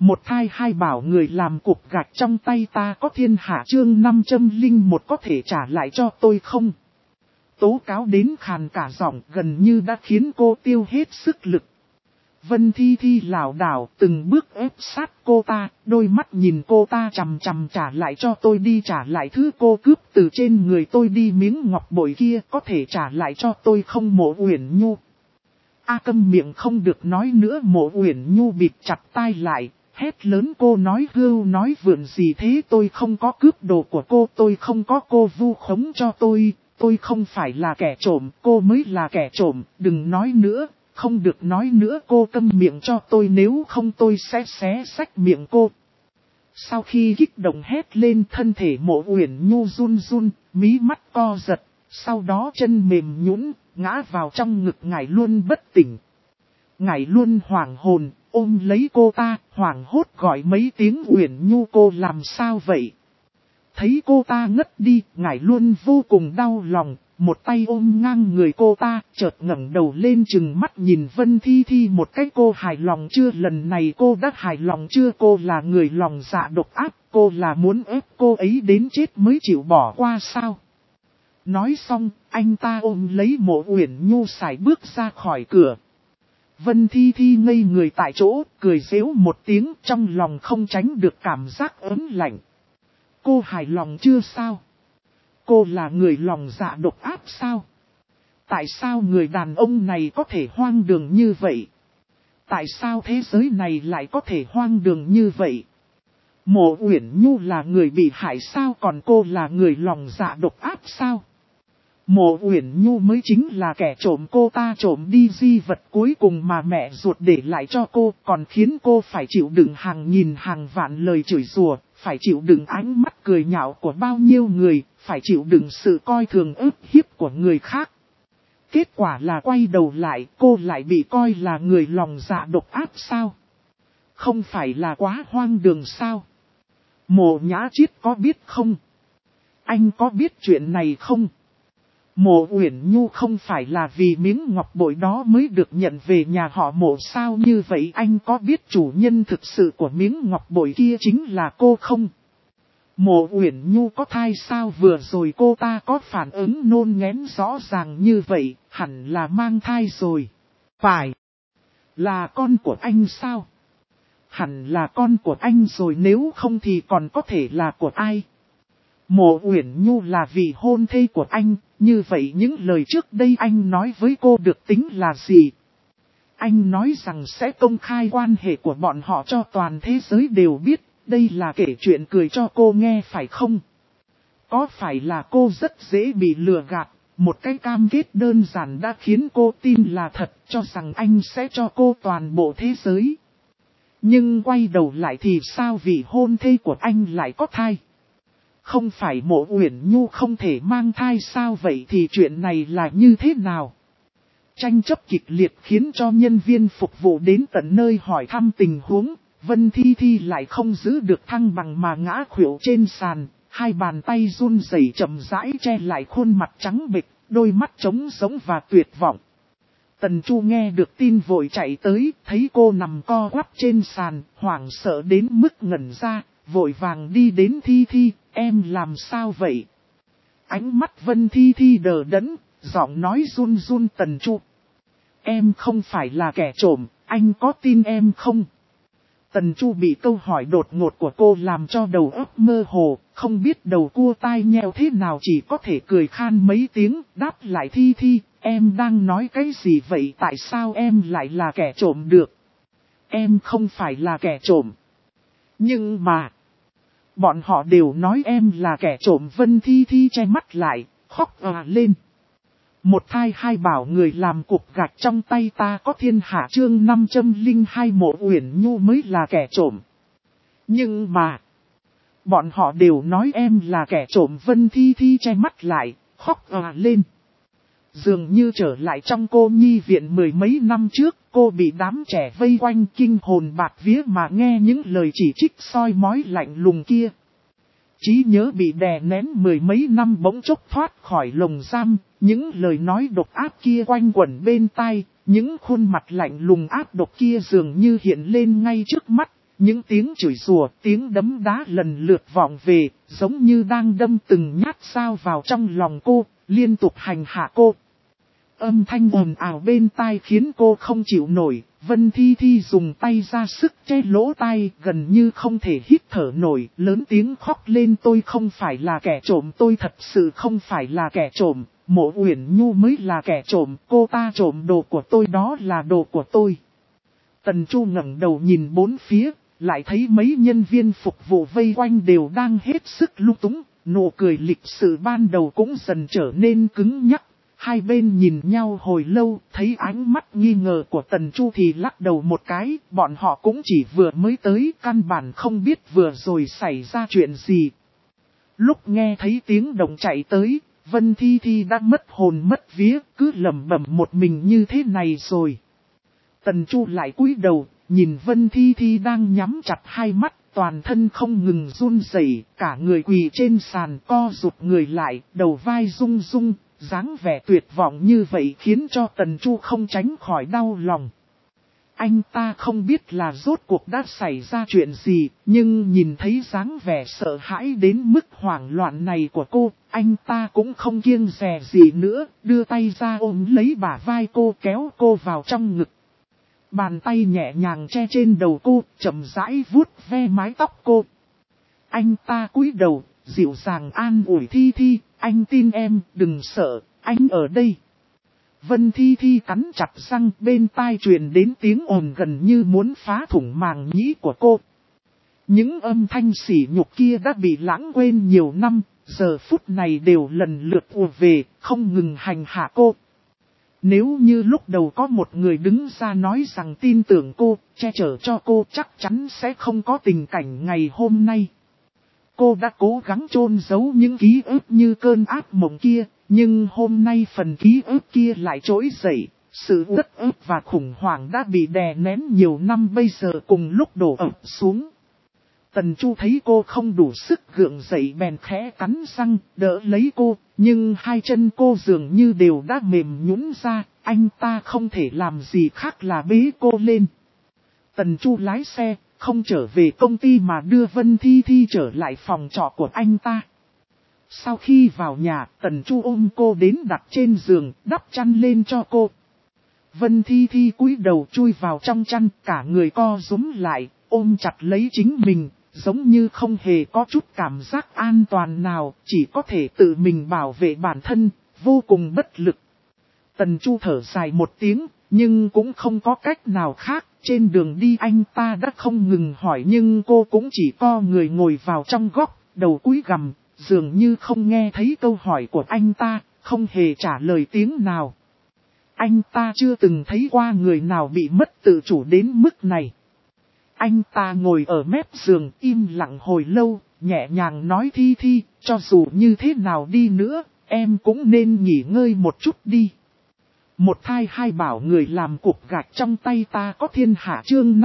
Một thai hai bảo người làm cục gạch trong tay ta có thiên hạ chương 501 có thể trả lại cho tôi không? Tố cáo đến khàn cả giọng gần như đã khiến cô tiêu hết sức lực. Vân Thi Thi lảo đảo từng bước ép sát cô ta, đôi mắt nhìn cô ta chằm chằm trả lại cho tôi đi, trả lại thứ cô cướp từ trên người tôi đi, miếng ngọc bội kia có thể trả lại cho tôi không Mộ Uyển Nhu? Câm miệng không được nói nữa. Mộ Uyển Nhu bịt chặt tai lại, hét lớn cô nói hưu nói vượn gì thế, tôi không có cướp đồ của cô, tôi không có, cô vu khống cho tôi không phải là kẻ trộm, cô mới là kẻ trộm, đừng nói nữa. Không được nói nữa, cô câm miệng cho tôi nếu không tôi sẽ xé xách miệng cô. Sau khi kích động hét lên, thân thể Mộ Uyển Nhu run run, mí mắt co giật, sau đó chân mềm nhũn ngã vào trong ngực Ngải Luân bất tỉnh. Ngải Luân hoảng hồn, ôm lấy cô ta, hoảng hốt gọi mấy tiếng Uyển Nhu cô làm sao vậy? Thấy cô ta ngất đi, Ngải Luân vô cùng đau lòng. Một tay ôm ngang người cô ta, chợt ngẩng đầu lên chừng mắt nhìn Vân Thi Thi một cái, cô hài lòng chưa, lần này cô đã hài lòng chưa, cô là người lòng dạ độc ác, cô là muốn ép cô ấy đến chết mới chịu bỏ qua sao? Nói xong, anh ta ôm lấy Mộ Uyển Nhu sải bước ra khỏi cửa. Vân Thi Thi ngây người tại chỗ, cười giễu một tiếng, trong lòng không tránh được cảm giác ớn lạnh. Cô hài lòng chưa sao? Cô là người lòng dạ độc ác sao? Tại sao người đàn ông này có thể hoang đường như vậy? Tại sao thế giới này lại có thể hoang đường như vậy? Mộ Uyển Nhu là người bị hại sao, còn cô là người lòng dạ độc ác sao? Mộ Uyển Nhu mới chính là kẻ trộm, cô ta trộm đi di vật cuối cùng mà mẹ ruột để lại cho cô, còn khiến cô phải chịu đựng hàng nghìn hàng vạn lời chửi rủa, phải chịu đựng ánh mắt cười nhạo của bao nhiêu người, phải chịu đựng sự coi thường ức hiếp của người khác. Kết quả là quay đầu lại, cô lại bị coi là người lòng dạ độc ác sao? Không phải là quá hoang đường sao? Mộ Nhã Chiết có biết không? Anh có biết chuyện này không? Mộ Uyển Nhu không phải là vì miếng ngọc bội đó mới được nhận về nhà họ Mộ sao, như vậy anh có biết chủ nhân thực sự của miếng ngọc bội kia chính là cô không? Mộ Uyển Nhu có thai sao, vừa rồi cô ta có phản ứng nôn ngén rõ ràng như vậy, hẳn là mang thai rồi. Phải là con của anh sao? Hẳn là con của anh rồi, nếu không thì còn có thể là của ai? Mộ Uyển Nhu là vị hôn thê của anh, như vậy những lời trước đây anh nói với cô được tính là gì? Anh nói rằng sẽ công khai quan hệ của bọn họ cho toàn thế giới đều biết, đây là kể chuyện cười cho cô nghe phải không? Có phải là cô rất dễ bị lừa gạt, một cái cam kết đơn giản đã khiến cô tin là thật, cho rằng anh sẽ cho cô toàn bộ thế giới? Nhưng quay đầu lại thì sao, vị hôn thê của anh lại có thai? Không phải Mộ Uyển Nhu không thể mang thai sao, vậy thì chuyện này là như thế nào? Tranh chấp kịch liệt khiến cho nhân viên phục vụ đến tận nơi hỏi thăm tình huống. Vân Thi Thi lại không giữ được thăng bằng mà ngã khuỵu trên sàn, hai bàn tay run rẩy chậm rãi che lại khuôn mặt trắng bệch, đôi mắt trống rỗng và tuyệt vọng. Tần Chu nghe được tin vội chạy tới, thấy cô nằm co quắp trên sàn, hoảng sợ đến mức ngẩn ra, vội vàng đi đến Thi Thi, em làm sao vậy? Ánh mắt Vân Thi Thi đờ đẫn, giọng nói run run, Tần Chu, em không phải là kẻ trộm, anh có tin em không? Tần Chu bị câu hỏi đột ngột của cô làm cho đầu óc mơ hồ, không biết đầu cua tai nheo thế nào, chỉ có thể cười khan mấy tiếng, đáp lại Thi Thi, em đang nói cái gì vậy, tại sao em lại là kẻ trộm được? Em không phải là kẻ trộm. Nhưng mà, bọn họ đều nói em là kẻ trộm. Vân Thi Thi che mắt lại, khóc lên. Một thai hai bảo người làm cục gạch trong tay ta có thiên hạ chương 502 Mộ Uyển Nhu mới là kẻ trộm. Nhưng mà, bọn họ đều nói em là kẻ trộm. Vân Thi Thi che mắt lại, khóc lên. Dường như trở lại trong cô nhi viện mười mấy năm trước, cô bị đám trẻ vây quanh kinh hồn bạt vía mà nghe những lời chỉ trích soi mói lạnh lùng kia. Trí nhớ bị đè nén mười mấy năm bỗng chốc thoát khỏi lồng giam, những lời nói độc ác kia quanh quẩn bên tai, những khuôn mặt lạnh lùng ác độc kia dường như hiện lên ngay trước mắt, Những tiếng chửi rủa, tiếng đấm đá lần lượt vọng về, giống như đang đâm từng nhát dao vào trong lòng cô, liên tục hành hạ cô. Âm thanh ồn ào bên tai khiến cô không chịu nổi, Vân Thi Thi dùng tay ra sức che lỗ tai, gần như không thể hít thở nổi, lớn tiếng khóc lên, tôi không phải là kẻ trộm, tôi thật sự không phải là kẻ trộm, Mộ Uyển Nhu mới là kẻ trộm, cô ta trộm đồ của tôi, đó là đồ của tôi. Tần Chu ngẩng đầu nhìn bốn phía, lại thấy mấy nhân viên phục vụ vây quanh đều đang hết sức lung túng, nụ cười lịch sự ban đầu cũng dần trở nên cứng nhắc. Hai bên nhìn nhau hồi lâu, thấy ánh mắt nghi ngờ của Tần Chu thì lắc đầu một cái, bọn họ cũng chỉ vừa mới tới, căn bản không biết vừa rồi xảy ra chuyện gì. Lúc nghe thấy tiếng động chạy tới, Vân Thi Thi đã mất hồn mất vía, cứ lẩm bẩm một mình như thế này rồi. Tần Chu lại cúi đầu, nhìn Vân Thi Thi đang nhắm chặt hai mắt, toàn thân không ngừng run rẩy, cả người quỳ trên sàn co rụt người lại, đầu vai rung rung, dáng vẻ tuyệt vọng như vậy khiến cho Tần Chu không tránh khỏi đau lòng. Anh ta không biết là rốt cuộc đã xảy ra chuyện gì, nhưng nhìn thấy dáng vẻ sợ hãi đến mức hoảng loạn này của cô, anh ta cũng không kiêng dè gì nữa, đưa tay ra ôm lấy bả vai cô, kéo cô vào trong ngực. Bàn tay nhẹ nhàng che trên đầu cô, chậm rãi vuốt ve mái tóc cô. Anh ta cúi đầu, dịu dàng an ủi Thi Thi, anh tin em, đừng sợ, anh ở đây. Vân Thi Thi cắn chặt răng, bên tai truyền đến tiếng ồn gần như muốn phá thủng màng nhĩ của cô. Những âm thanh sỉ nhục kia đã bị lãng quên nhiều năm, giờ phút này đều lần lượt ùa về, không ngừng hành hạ cô. Nếu như lúc đầu có một người đứng ra nói rằng tin tưởng cô, che chở cho cô, chắc chắn sẽ không có tình cảnh ngày hôm nay. Cô đã cố gắng chôn giấu những ký ức như cơn ác mộng kia, nhưng hôm nay phần ký ức kia lại trỗi dậy. Sự uất ức và khủng hoảng đã bị đè nén nhiều năm bây giờ cùng lúc đổ ập xuống. Tần Chu thấy cô không đủ sức gượng dậy bèn khẽ cắn răng, đỡ lấy cô, nhưng hai chân cô dường như đều đã mềm nhũn ra, anh ta không thể làm gì khác là bế cô lên. Tần Chu lái xe, không trở về công ty mà đưa Vân Thi Thi trở lại phòng trọ của anh ta. Sau khi vào nhà, Tần Chu ôm cô đến đặt trên giường, đắp chăn lên cho cô. Vân Thi Thi cúi đầu chui vào trong chăn, cả người co rúm lại, ôm chặt lấy chính mình, giống như không hề có chút cảm giác an toàn nào, chỉ có thể tự mình bảo vệ bản thân, vô cùng bất lực. Tần Chu thở dài một tiếng, nhưng cũng không có cách nào khác, trên đường đi anh ta đã không ngừng hỏi nhưng cô cũng chỉ co người ngồi vào trong góc, đầu cúi gằm, dường như không nghe thấy câu hỏi của anh ta, không hề trả lời tiếng nào. Anh ta chưa từng thấy qua người nào bị mất tự chủ đến mức này. Anh ta ngồi ở mép giường im lặng hồi lâu, nhẹ nhàng nói Thi Thi, cho dù như thế nào đi nữa, em cũng nên nghỉ ngơi một chút đi. Một thai hai bảo người làm cục gạch trong tay ta có thiên hạ chương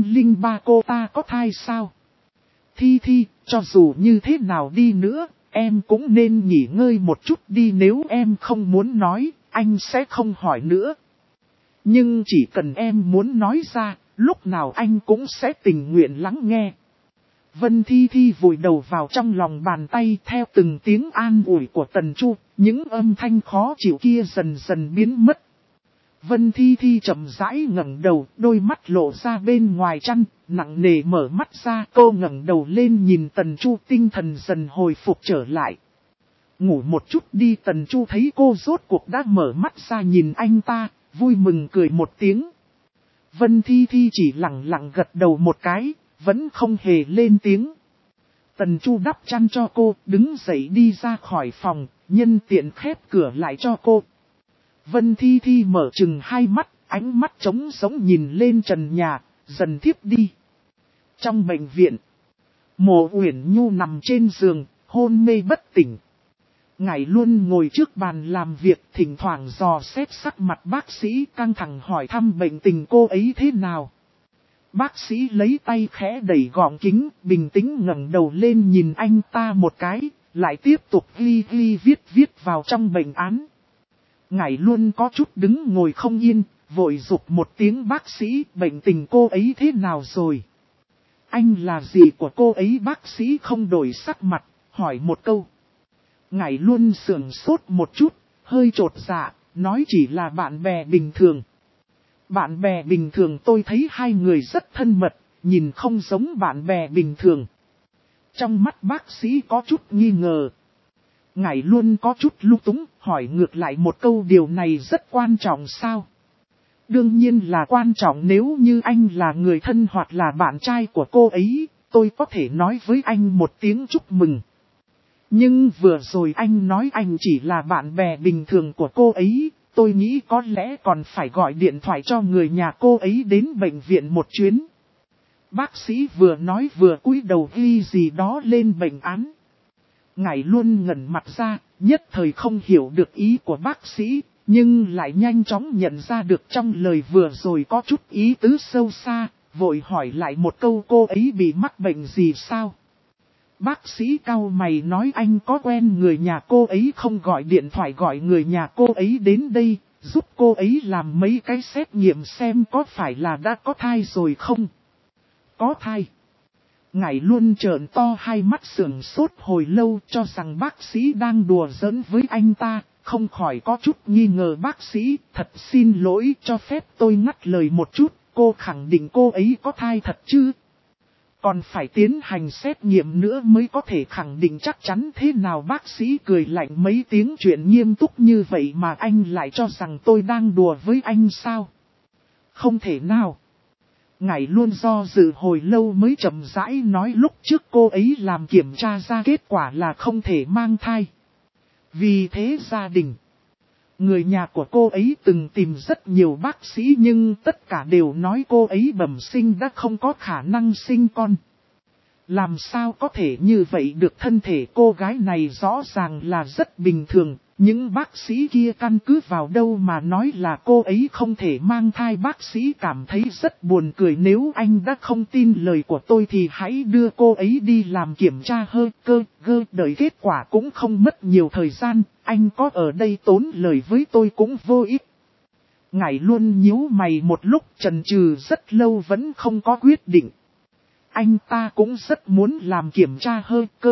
503 cô ta có thai sao? Thi Thi, cho dù như thế nào đi nữa, em cũng nên nghỉ ngơi một chút đi, nếu em không muốn nói, anh sẽ không hỏi nữa. Nhưng chỉ cần em muốn nói ra, lúc nào anh cũng sẽ tình nguyện lắng nghe. Vân Thi Thi vùi đầu vào trong lòng bàn tay theo từng tiếng an ủi của Tần Chu, những âm thanh khó chịu kia dần dần biến mất. Vân Thi Thi chậm rãi ngẩng đầu, đôi mắt lộ ra bên ngoài chăn, nặng nề mở mắt ra, cô ngẩng đầu lên nhìn Tần Chu, tinh thần dần hồi phục trở lại. Ngủ một chút đi. Tần Chu thấy cô rốt cuộc đã mở mắt ra nhìn anh ta, vui mừng cười một tiếng. Vân Thi Thi chỉ lặng lặng gật đầu một cái, vẫn không hề lên tiếng. Tần Chu đắp chăn cho cô, đứng dậy đi ra khỏi phòng, nhân tiện khép cửa lại cho cô. Vân Thi Thi mở chừng hai mắt, ánh mắt trống sống nhìn lên trần nhà, dần thiếp đi. Trong bệnh viện, Mộ Uyển Nhu nằm trên giường, hôn mê bất tỉnh. Ngài luôn ngồi trước bàn làm việc, thỉnh thoảng dò xét sắc mặt bác sĩ, căng thẳng hỏi thăm bệnh tình cô ấy thế nào. Bác sĩ lấy tay khẽ đẩy gọng kính, bình tĩnh ngẩng đầu lên nhìn anh ta một cái, lại tiếp tục ghi viết vào trong bệnh án. Ngài luôn có chút đứng ngồi không yên, vội dục một tiếng bác sĩ, bệnh tình cô ấy thế nào rồi? Anh là gì của cô ấy? Bác sĩ không đổi sắc mặt, hỏi một câu. Ngải Luân sững sốt một chút, hơi chột dạ, nói chỉ là bạn bè bình thường. Bạn bè bình thường? Tôi thấy hai người rất thân mật, nhìn không giống bạn bè bình thường. Trong mắt bác sĩ có chút nghi ngờ. Ngải Luân có chút lung túng, hỏi ngược lại một câu, điều này rất quan trọng sao? Đương nhiên là quan trọng, nếu như anh là người thân hoặc là bạn trai của cô ấy, tôi có thể nói với anh một tiếng chúc mừng. Nhưng vừa rồi anh nói anh chỉ là bạn bè bình thường của cô ấy, tôi nghĩ có lẽ còn phải gọi điện thoại cho người nhà cô ấy đến bệnh viện một chuyến. Bác sĩ vừa nói vừa cúi đầu ghi gì đó lên bệnh án. Ngải Luân ngẩn mặt ra, nhất thời không hiểu được ý của bác sĩ, nhưng lại nhanh chóng nhận ra được trong lời vừa rồi có chút ý tứ sâu xa, vội hỏi lại một câu, cô ấy bị mắc bệnh gì sao? Bác sĩ cau mày nói, anh có quen người nhà cô ấy không, gọi điện thoại gọi người nhà cô ấy đến đây, giúp cô ấy làm mấy cái xét nghiệm xem có phải là đã có thai rồi không? Có thai. Ngải Luân trợn to hai mắt sững sốt hồi lâu, cho rằng bác sĩ đang đùa giỡn với anh ta, không khỏi có chút nghi ngờ. Bác sĩ, thật xin lỗi, cho phép tôi ngắt lời một chút, cô khẳng định cô ấy có thai thật chứ? Còn phải tiến hành xét nghiệm nữa mới có thể khẳng định chắc chắn. Thế nào? Bác sĩ cười lạnh mấy tiếng, chuyện nghiêm túc như vậy mà anh lại cho rằng tôi đang đùa với anh sao? Không thể nào. Ngải Luân do dự hồi lâu mới chậm rãi nói, lúc trước cô ấy làm kiểm tra ra kết quả là không thể mang thai. Vì thế gia đình, người nhà của cô ấy từng tìm rất nhiều bác sĩ nhưng tất cả đều nói cô ấy bẩm sinh đã không có khả năng sinh con. Làm sao có thể như vậy được? Thân thể cô gái này rõ ràng là rất bình thường, những bác sĩ kia căn cứ vào đâu mà nói là cô ấy không thể mang thai? Bác sĩ cảm thấy rất buồn cười, nếu anh đã không tin lời của tôi thì hãy đưa cô ấy đi làm kiểm tra đợi kết quả cũng không mất nhiều thời gian, anh có ở đây tốn lời với tôi cũng vô ích. Ngải Luân nhíu mày một lúc, chần chừ rất lâu vẫn không có quyết định. Anh ta cũng rất muốn làm kiểm tra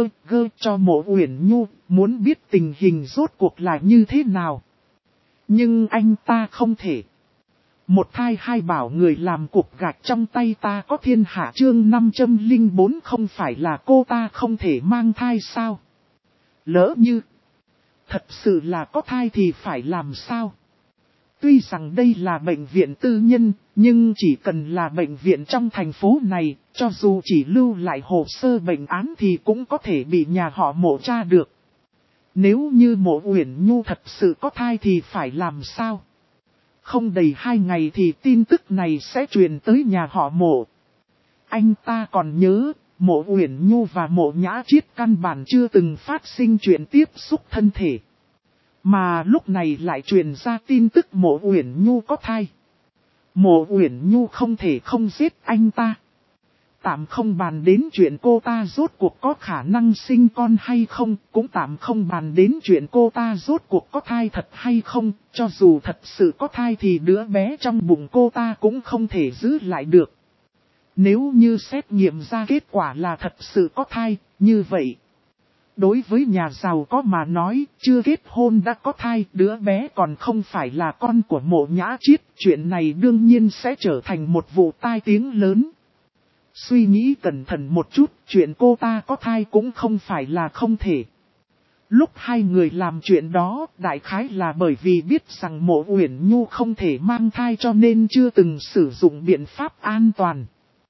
cho Mộ Uyển Nhu, muốn biết tình hình rốt cuộc là như thế nào. Nhưng anh ta không thể. Một thai hai bảo, người làm cục gạch trong tay ta có thiên hạ. Chương 504, không phải là cô ta không thể mang thai sao? Lỡ như thật sự là có thai thì phải làm sao? Tuy rằng đây là bệnh viện tư nhân, nhưng chỉ cần là bệnh viện trong thành phố này, cho dù chỉ lưu lại hồ sơ bệnh án thì cũng có thể bị nhà họ Mộ tra được. Nếu như Mộ Uyển Nhu thật sự có thai thì phải làm sao? Không đầy 2 ngày thì tin tức này sẽ truyền tới nhà họ Mộ. Anh ta còn nhớ, Mộ Uyển Nhu và Mộ Nhã Chiết căn bản chưa từng phát sinh chuyện tiếp xúc thân thể. Mà lúc này lại truyền ra tin tức Mộ Uyển Nhu có thai. Mộ Uyển Nhu không thể không giết anh ta. Tạm không bàn đến chuyện cô ta rốt cuộc có khả năng sinh con hay không, cũng tạm không bàn đến chuyện cô ta rốt cuộc có thai thật hay không, cho dù thật sự có thai thì đứa bé trong bụng cô ta cũng không thể giữ lại được. Nếu như xét nghiệm ra kết quả là thật sự có thai, như vậy, đối với nhà giàu có mà nói, chưa kết hôn đã có thai, đứa bé còn không phải là con của Mộ Nhã Chiết, chuyện này đương nhiên sẽ trở thành một vụ tai tiếng lớn. Suy nghĩ cẩn thận một chút, chuyện cô ta có thai cũng không phải là không thể. Lúc hai người làm chuyện đó, đại khái là bởi vì biết rằng Mộ Uyển Nhu không thể mang thai cho nên chưa từng sử dụng biện pháp an toàn.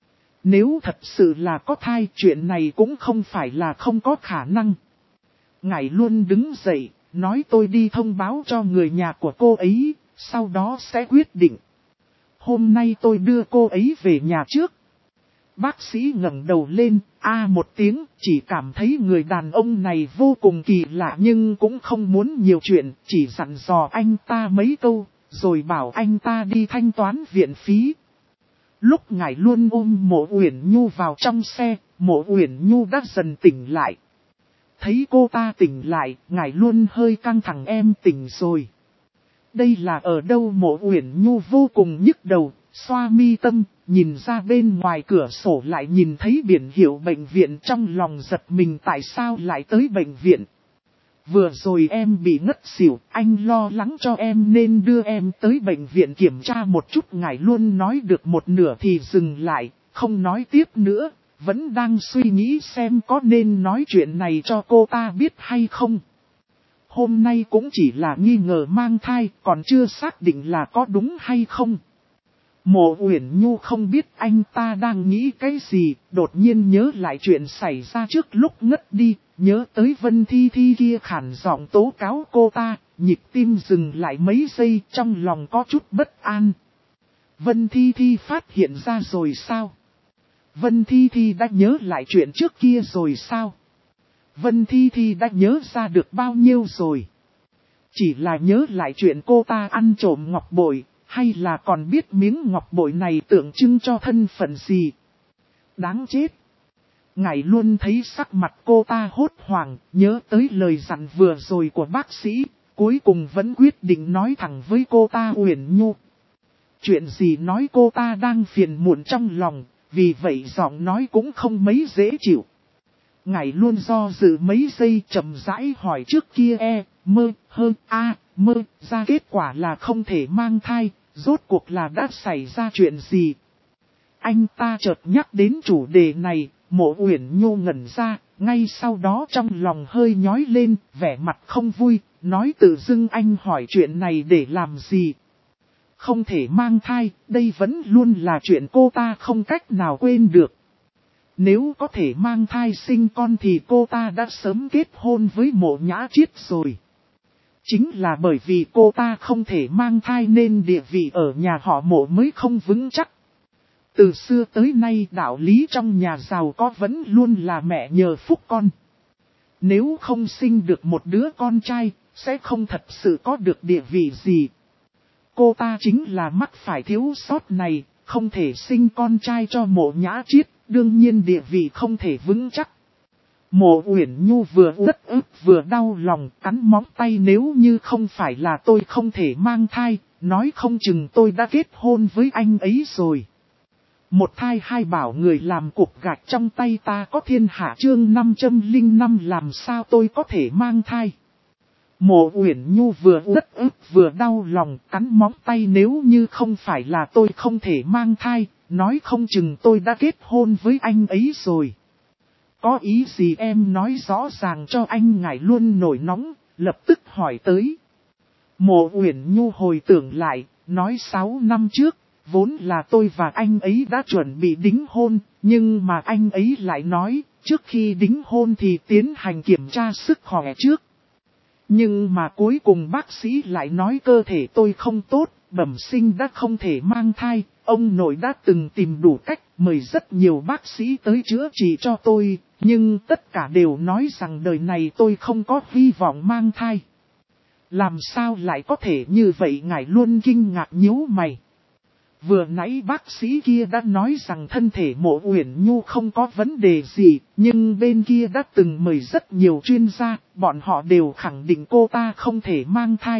Nếu thật sự là có thai, chuyện này cũng không phải là không có khả năng. Ngải Luân đứng dậy, nói tôi đi thông báo cho người nhà của cô ấy, sau đó sẽ quyết định. Hôm nay tôi đưa cô ấy về nhà trước. Bác sĩ ngẩng đầu lên, một tiếng, chỉ cảm thấy người đàn ông này vô cùng kỳ lạ nhưng cũng không muốn nhiều chuyện, chỉ dặn dò anh ta mấy câu, rồi bảo anh ta đi thanh toán viện phí. Lúc Ngải Luân ôm Mộ Uyển Nhu vào trong xe, Mộ Uyển Nhu đã dần tỉnh lại. Thấy cô ta tỉnh lại, Ngải Luân hơi căng thẳng, em tỉnh rồi. Đây là ở đâu? Mộ Uyển Nhu vô cùng nhức đầu, xoa mi tâm, nhìn ra bên ngoài cửa sổ lại nhìn thấy biển hiệu bệnh viện, trong lòng giật mình tại sao lại tới bệnh viện. Vừa rồi em bị ngất xỉu, anh lo lắng cho em nên đưa em tới bệnh viện kiểm tra một chút. Ngài luôn nói được một nửa thì dừng lại, không nói tiếp nữa, vẫn đang suy nghĩ xem có nên nói chuyện này cho cô ta biết hay không. Hôm nay cũng chỉ là nghi ngờ mang thai, còn chưa xác định là có đúng hay không. Mộ Uyển Nhu không biết anh ta đang nghĩ cái gì, đột nhiên nhớ lại chuyện xảy ra trước lúc ngất đi, nhớ tới Vân Thi Thi kia khản giọng tố cáo cô ta, nhịp tim dừng lại mấy giây, trong lòng có chút bất an. Vân Thi Thi phát hiện ra rồi sao? Vân Thi Thi đã nhớ lại chuyện trước kia rồi sao? Vân Thi Thi đã nhớ ra được bao nhiêu rồi? Chỉ là nhớ lại chuyện cô ta ăn trộm ngọc bội, hay là còn biết miếng ngọc bội này tượng trưng cho thân phận gì? Đáng chết! Ngài luôn thấy sắc mặt cô ta hốt hoảng, nhớ tới lời dặn vừa rồi của bác sĩ, cuối cùng vẫn quyết định nói thẳng với cô ta Uyển Nhu. Chuyện gì nói cô ta đang phiền muộn trong lòng, vì vậy giọng nói cũng không mấy dễ chịu. Ngài luôn do dự mấy giây chậm rãi hỏi trước kia mơ ra kết quả là không thể mang thai, rốt cuộc là đã xảy ra chuyện gì? Anh ta chợt nhắc đến chủ đề này, Mộ Uyển Nhu ngẩn ra, ngay sau đó trong lòng hơi nhói lên, vẻ mặt không vui, nói tự dưng anh hỏi chuyện này để làm gì? Không thể mang thai, đây vẫn luôn là chuyện cô ta không cách nào quên được. Nếu có thể mang thai sinh con thì cô ta đã sớm kết hôn với Mộ Nhã Chiết rồi. Chính là bởi vì cô ta không thể mang thai nên địa vị ở nhà họ Mộ mới không vững chắc. Từ xưa tới nay đạo lý trong nhà giàu có vẫn luôn là mẹ nhờ phúc con. Nếu không sinh được một đứa con trai, sẽ không thật sự có được địa vị gì. Cô ta chính là mắc phải thiếu sót này, không thể sinh con trai cho Mộ Nhã Chiết, đương nhiên địa vị không thể vững chắc. Mộ Uyển Nhu vừa uất ức vừa đau lòng, cắn móng tay, nếu như không phải là tôi không thể mang thai, nói không chừng tôi đã kết hôn với anh ấy rồi. Một thai hai bảo, người làm cục gạch trong tay ta có thiên hạ. Chương 505 làm sao tôi có thể mang thai. Mộ Uyển Nhu vừa uất ức vừa đau lòng, cắn móng tay, nếu như không phải là tôi không thể mang thai, nói không chừng tôi đã kết hôn với anh ấy rồi. Có ý gì em nói rõ ràng cho anh. Ngài luôn nổi nóng, lập tức hỏi tới. Mộ Uyển Nhu hồi tưởng lại, nói 6 năm trước, vốn là tôi và anh ấy đã chuẩn bị đính hôn, nhưng mà anh ấy lại nói, trước khi đính hôn thì tiến hành kiểm tra sức khỏe trước. Nhưng mà cuối cùng bác sĩ lại nói cơ thể tôi không tốt, bẩm sinh đã không thể mang thai. Ông nội đã từng tìm đủ cách, mời rất nhiều bác sĩ tới chữa trị cho tôi, nhưng tất cả đều nói rằng đời này tôi không có hy vọng mang thai. Làm sao lại có thể như vậy? Ngài luôn kinh ngạc nhíu mày. Vừa nãy bác sĩ kia đã nói rằng thân thể Mộ Uyển Nhu không có vấn đề gì, nhưng bên kia đã từng mời rất nhiều chuyên gia, bọn họ đều khẳng định cô ta không thể mang thai.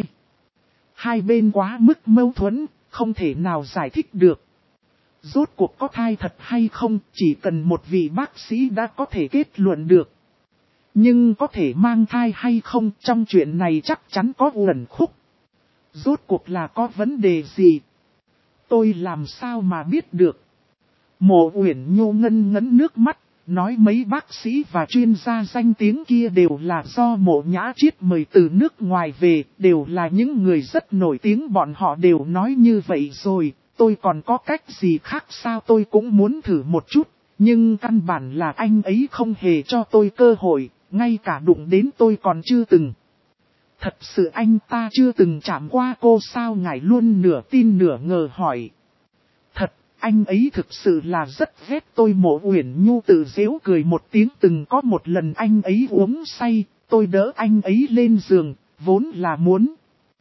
Hai bên quá mức mâu thuẫn, không thể nào giải thích được. Rốt cuộc có thai thật hay không, chỉ cần một vị bác sĩ đã có thể kết luận được. Nhưng có thể mang thai hay không, trong chuyện này chắc chắn có uẩn khúc. Rốt cuộc là có vấn đề gì? Tôi làm sao mà biết được? Mộ Uyển Nhu ngân ngấn nước mắt, nói mấy bác sĩ và chuyên gia danh tiếng kia đều là do Mộ Nhã Chiết mời từ nước ngoài về, đều là những người rất nổi tiếng, bọn họ đều nói như vậy rồi, tôi còn có cách gì khác sao? Tôi cũng muốn thử một chút, nhưng căn bản là anh ấy không hề cho tôi cơ hội, ngay cả đụng đến tôi còn chưa từng. Thật sự anh ta chưa từng chạm qua cô sao? Ngài luôn nửa tin nửa ngờ hỏi. Thật, anh ấy thực sự là rất ghét tôi. Mộ Uyển Nhu tự giễu cười một tiếng. Từng có một lần anh ấy uống say, tôi đỡ anh ấy lên giường, vốn là muốn.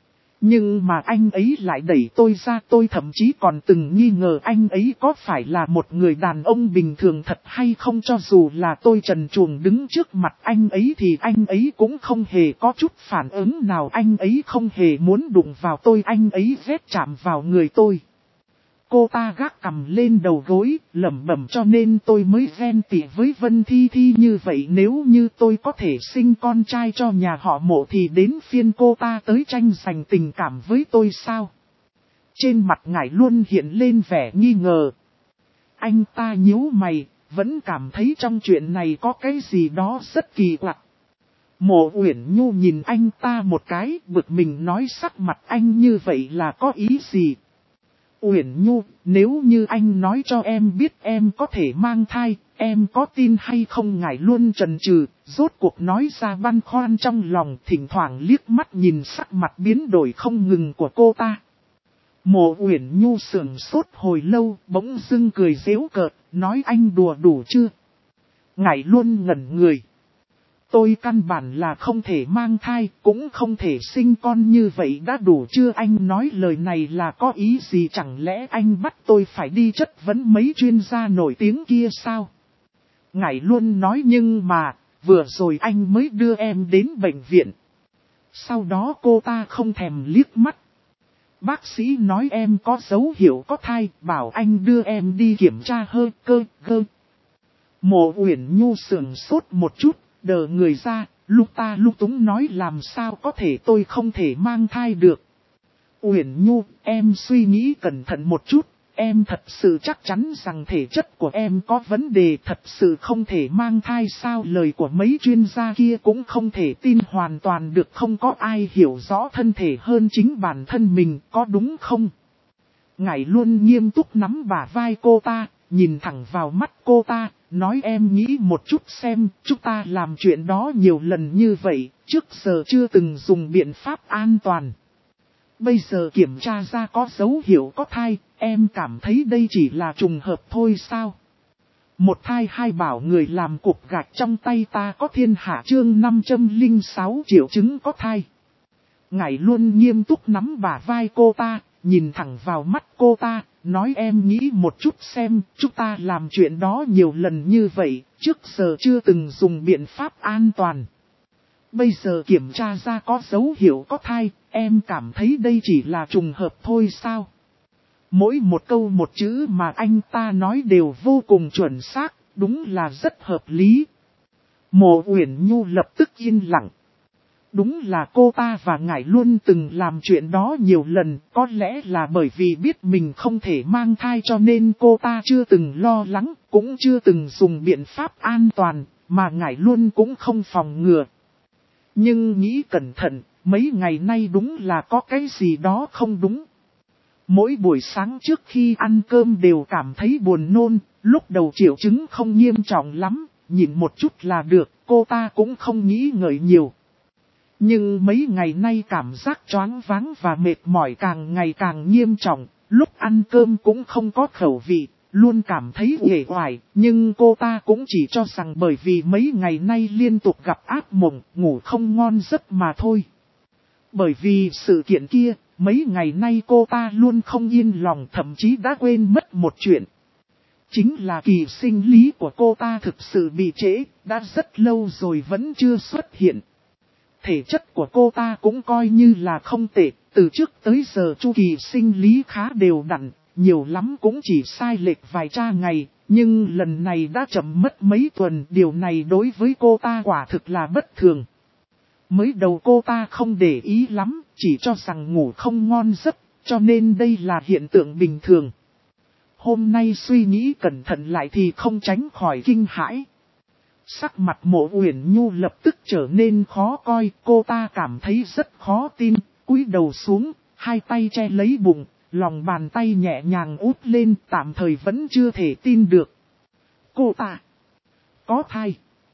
Nhưng mà anh ấy lại đẩy tôi ra, tôi thậm chí còn từng nghi ngờ anh ấy có phải là một người đàn ông bình thường thật hay không. Cho dù là tôi trần truồng đứng trước mặt anh ấy thì anh ấy cũng không hề có chút phản ứng nào. Anh ấy không hề muốn đụng vào tôi, anh ấy ghét chạm vào người tôi. Cô ta gác cằm lên đầu gối, lẩm bẩm cho nên tôi mới ghen tị với Vân Thi Thi như vậy. Nếu như tôi có thể sinh con trai cho nhà họ Mộ thì đến phiên cô ta tới tranh giành tình cảm với tôi sao? Trên mặt ngải luôn hiện lên vẻ nghi ngờ. Anh ta nhíu mày, vẫn cảm thấy trong chuyện này có cái gì đó rất kỳ quặc. Mộ Uyển Nhu nhìn anh ta một cái, bực mình nói sắc mặt anh như vậy là có ý gì? Uyển Nhu, nếu như anh nói cho em biết em có thể mang thai, em có tin hay không? Ngải luôn chần chừ, rốt cuộc nói ra băn khoăn trong lòng, thỉnh thoảng liếc mắt nhìn sắc mặt biến đổi không ngừng của cô ta. Mộ Uyển Nhu sững sốt hồi lâu, bỗng dưng cười giễu cợt, nói anh đùa đủ chưa? Ngải luôn ngẩn người. Tôi căn bản là không thể mang thai, cũng không thể sinh con, như vậy đã đủ chưa? Anh nói lời này là có ý gì? Chẳng lẽ anh bắt tôi phải đi chất vấn mấy chuyên gia nổi tiếng kia sao? Ngải luôn nói nhưng mà, vừa rồi anh mới đưa em đến bệnh viện. Sau đó cô ta không thèm liếc mắt. Bác sĩ nói em có dấu hiệu có thai, bảo anh đưa em đi kiểm tra cơ. Mộ Uyển Nhu sững sốt một chút, đờ người ra, lúc túng nói làm sao có thể, tôi không thể mang thai được. Uyển Nhu, em suy nghĩ cẩn thận một chút, em thật sự chắc chắn rằng thể chất của em có vấn đề, thật sự không thể mang thai sao? Lời của mấy chuyên gia kia cũng không thể tin hoàn toàn được, không có ai hiểu rõ thân thể hơn chính bản thân mình, có đúng không? Ngải luôn nghiêm túc nắm bả vai cô ta, nhìn thẳng vào mắt cô ta, nói em nghĩ một chút xem, chúng ta làm chuyện đó nhiều lần như vậy, trước giờ chưa từng dùng biện pháp an toàn. Bây giờ kiểm tra ra có dấu hiệu có thai, em cảm thấy đây chỉ là trùng hợp thôi sao? Một thai hai bảo người làm cục gạch trong tay ta có thiên hạ. Chương 506 triệu chứng có thai. Ngải luôn nghiêm túc nắm bả vai cô ta, nhìn thẳng vào mắt cô ta, nói em nghĩ một chút xem, chúng ta làm chuyện đó nhiều lần như vậy, trước giờ chưa từng dùng biện pháp an toàn. Bây giờ kiểm tra ra có dấu hiệu có thai, em cảm thấy đây chỉ là trùng hợp thôi sao? Mỗi một câu một chữ mà anh ta nói đều vô cùng chuẩn xác, đúng là rất hợp lý. Mộ Uyển Nhu lập tức yên lặng. Đúng là cô ta và Ngải luôn từng làm chuyện đó nhiều lần, có lẽ là bởi vì biết mình không thể mang thai cho nên cô ta chưa từng lo lắng, cũng chưa từng dùng biện pháp an toàn, mà Ngải luôn cũng không phòng ngừa. Nhưng nghĩ cẩn thận, mấy ngày nay đúng là có cái gì đó không đúng. Mỗi buổi sáng trước khi ăn cơm đều cảm thấy buồn nôn, lúc đầu triệu chứng không nghiêm trọng lắm, nhìn một chút là được, cô ta cũng không nghĩ ngợi nhiều. Nhưng mấy ngày nay cảm giác choáng váng và mệt mỏi càng ngày càng nghiêm trọng, lúc ăn cơm cũng không có khẩu vị, luôn cảm thấy uể oải, nhưng cô ta cũng chỉ cho rằng bởi vì mấy ngày nay liên tục gặp ác mộng, ngủ không ngon giấc mà thôi. Bởi vì sự kiện kia, mấy ngày nay cô ta luôn không yên lòng, thậm chí đã quên mất một chuyện. Chính là kỳ sinh lý của cô ta thực sự bị trễ, đã rất lâu rồi vẫn chưa xuất hiện. Thể chất của cô ta cũng coi như là không tệ, từ trước tới giờ chu kỳ sinh lý khá đều đặn, nhiều lắm cũng chỉ sai lệch vài ngày, nhưng lần này đã chậm mất mấy tuần, điều này đối với cô ta quả thực là bất thường. Mới đầu cô ta không để ý lắm, chỉ cho rằng ngủ không ngon giấc, cho nên đây là hiện tượng bình thường. Hôm nay suy nghĩ cẩn thận lại thì không tránh khỏi kinh hãi. Sắc mặt Mộ Uyển Nhu lập tức trở nên khó coi, cô ta cảm thấy rất khó tin, cúi đầu xuống, hai tay che lấy bụng, lòng bàn tay nhẹ nhàng út lên, tạm thời vẫn chưa thể tin được. Cô ta có thai.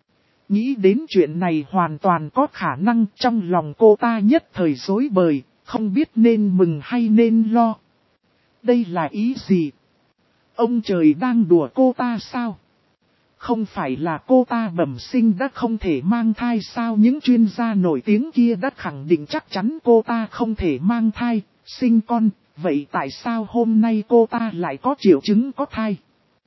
Nghĩ đến chuyện này hoàn toàn có khả năng, trong lòng cô ta nhất thời rối bời, không biết nên mừng hay nên lo. Đây là ý gì? Ông trời đang đùa cô ta sao? Không phải là cô ta bẩm sinh đã không thể mang thai sao? Những chuyên gia nổi tiếng kia đã khẳng định chắc chắn cô ta không thể mang thai, sinh con, vậy tại sao hôm nay cô ta lại có triệu chứng có thai?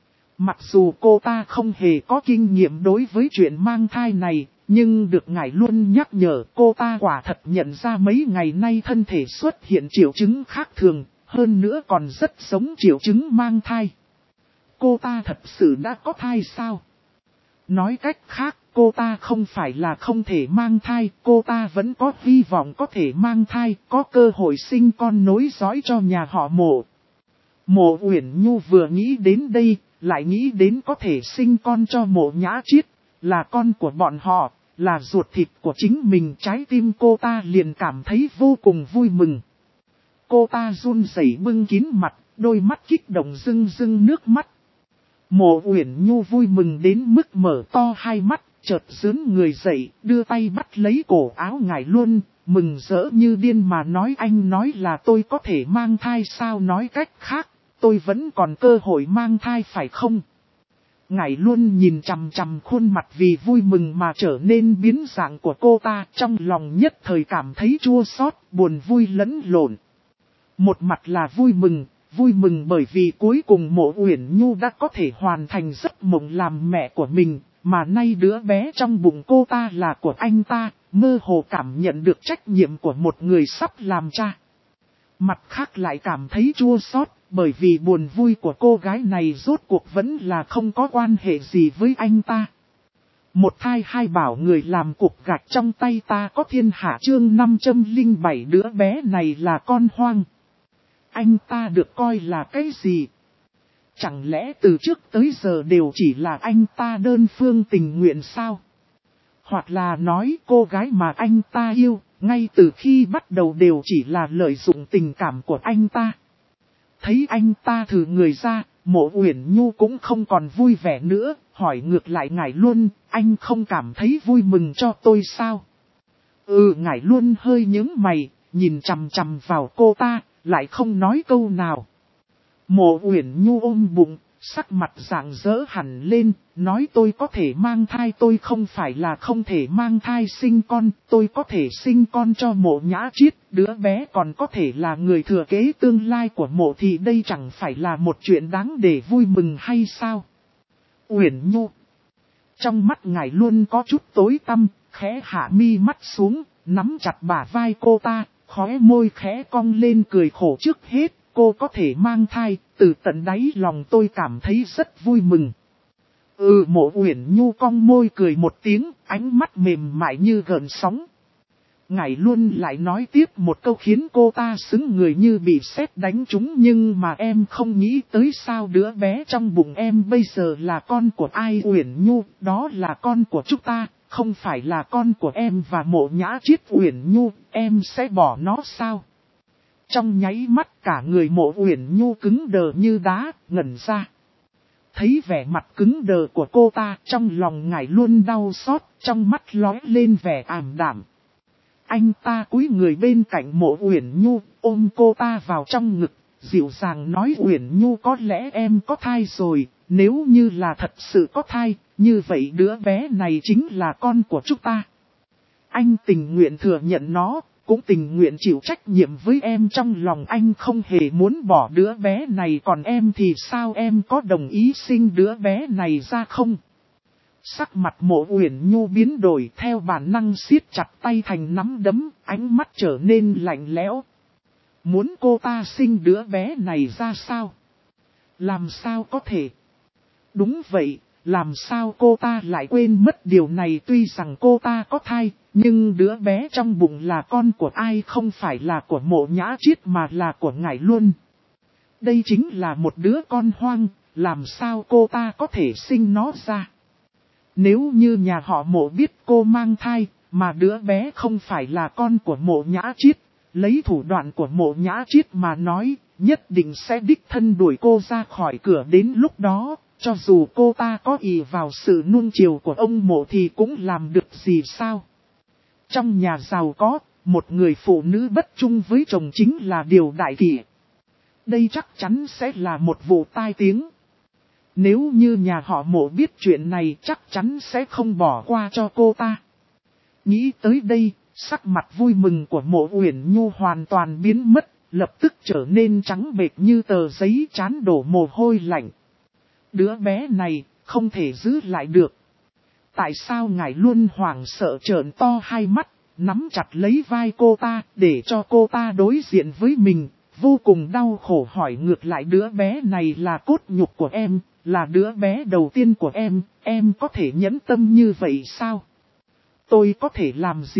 Mặc dù cô ta không hề có kinh nghiệm đối với chuyện mang thai này, nhưng được ngài luôn nhắc nhở, cô ta quả thật nhận ra mấy ngày nay thân thể xuất hiện triệu chứng khác thường, hơn nữa còn rất giống triệu chứng mang thai. Cô ta thật sự đã có thai sao? Nói cách khác, cô ta không phải là không thể mang thai, cô ta vẫn có hy vọng có thể mang thai, có cơ hội sinh con nối dõi cho nhà họ Mộ. Mộ Uyển Nhu vừa nghĩ đến đây, lại nghĩ đến có thể sinh con cho Mộ Nhã Chiết, là con của bọn họ, là ruột thịt của chính mình, trái tim cô ta liền cảm thấy vô cùng vui mừng. Cô ta run rẩy bưng kín mặt, đôi mắt kích động rưng rưng nước mắt. Mộ Uyển Nhu vui mừng đến mức mở to hai mắt, chợt giớn người dậy, đưa tay bắt lấy cổ áo Ngải Luân, mừng rỡ như điên mà nói, anh nói là tôi có thể mang thai sao, nói cách khác, tôi vẫn còn cơ hội mang thai phải không? Ngải Luân nhìn chằm chằm khuôn mặt vì vui mừng mà trở nên biến dạng của cô ta, trong lòng nhất thời cảm thấy chua xót, buồn vui lẫn lộn. Một mặt là vui mừng bởi vì cuối cùng Mộ Uyển Nhu đã có thể hoàn thành giấc mộng làm mẹ của mình, mà nay đứa bé trong bụng cô ta là của anh ta, mơ hồ cảm nhận được trách nhiệm của một người sắp làm cha. Mặt khác lại cảm thấy chua xót, bởi vì buồn vui của cô gái này rốt cuộc vẫn là không có quan hệ gì với anh ta. Một thai hai bảo người làm cục gạch trong tay ta có thiên hạ, chương 507, đứa bé này là con hoang. Anh ta được coi là cái gì? Chẳng lẽ từ trước tới giờ đều chỉ là anh ta đơn phương tình nguyện sao? Hoặc là nói cô gái mà anh ta yêu, ngay từ khi bắt đầu đều chỉ là lợi dụng tình cảm của anh ta. Thấy anh ta thử người ra, Mộ Uyển Nhu cũng không còn vui vẻ nữa, hỏi ngược lại Ngải Luân, anh không cảm thấy vui mừng cho tôi sao? Ngải Luân hơi nhướng mày, nhìn chằm chằm vào cô ta, lại không nói câu nào. Mộ Uyển Nhu ôm bụng, sắc mặt rạng rỡ hẳn lên, nói tôi có thể mang thai, tôi không phải là không thể mang thai sinh con, tôi có thể sinh con cho Mộ Nhã Chiết, đứa bé còn có thể là người thừa kế tương lai của Mộ, thì đây chẳng phải là một chuyện đáng để vui mừng hay sao? Uyển Nhu. Trong mắt Ngải Luân có chút tối tăm, khẽ hạ mi mắt xuống, nắm chặt bả vai cô ta, khóe môi khẽ cong lên cười khổ. Trước hết, cô có thể mang thai, từ tận đáy lòng tôi cảm thấy rất vui mừng. Mộ Uyển Nhu cong môi cười một tiếng, ánh mắt mềm mại như gợn sóng. Ngải Luân lại nói tiếp một câu khiến cô ta sững người như bị sét đánh trúng, nhưng mà em không nghĩ tới sao đứa bé trong bụng em bây giờ là con của ai? Uyển Nhu, đó là con của chúng ta, không phải là con của em và Mộ Nhã Chiết. Uyển Nhu, em sẽ bỏ nó sao? Trong nháy mắt cả người Mộ Uyển Nhu cứng đờ như đá, ngẩn ra. Thấy vẻ mặt cứng đờ của cô ta, trong lòng Ngải Luân đau xót, trong mắt lóe lên vẻ ảm đạm. Anh ta cúi người bên cạnh Mộ Uyển Nhu, ôm cô ta vào trong ngực, dịu dàng nói, Uyển Nhu, có lẽ em có thai rồi, nếu như là thật sự có thai, như vậy đứa bé này chính là con của chúng ta. Anh tình nguyện thừa nhận nó, cũng tình nguyện chịu trách nhiệm với em, trong lòng anh không hề muốn bỏ đứa bé này, còn em thì sao, em có đồng ý sinh đứa bé này ra không? Sắc mặt Mộ Uyển Nhu biến đổi, theo bản năng siết chặt tay thành nắm đấm, ánh mắt trở nên lạnh lẽo. Muốn cô ta sinh đứa bé này ra sao? Làm sao có thể? Đúng vậy, làm sao cô ta lại quên mất điều này? Tuy rằng cô ta có thai, nhưng đứa bé trong bụng là con của ai? Không phải là của Mộ Nhã Chiết mà là của Ngải Luân. Đây chính là một đứa con hoang, làm sao cô ta có thể sinh nó ra? Nếu như nhà họ Mộ biết cô mang thai, mà đứa bé không phải là con của Mộ Nhã Chiết, lấy thủ đoạn của Mộ Nhã Chiết mà nói, nhất định sẽ đích thân đuổi cô ra khỏi cửa. Đến lúc đó, cho dù cô ta có ỷ vào sự nuông chiều của ông Mộ thì cũng làm được gì sao? Trong nhà giàu có, một người phụ nữ bất chung với chồng chính là điều đại kỷ. Đây chắc chắn sẽ là một vụ tai tiếng. Nếu như nhà họ Mộ biết chuyện này chắc chắn sẽ không bỏ qua cho cô ta. Nghĩ tới đây, sắc mặt vui mừng của Mộ Uyển Nhu hoàn toàn biến mất, lập tức trở nên trắng bệch như tờ giấy, trán đổ mồ hôi lạnh. Đứa bé này, không thể giữ lại được. Tại sao Ngải Luân hoảng sợ trợn to hai mắt, nắm chặt lấy vai cô ta, để cho cô ta đối diện với mình, vô cùng đau khổ hỏi ngược lại đứa bé này là cốt nhục của em, là đứa bé đầu tiên của em có thể nhẫn tâm như vậy sao? Tôi có thể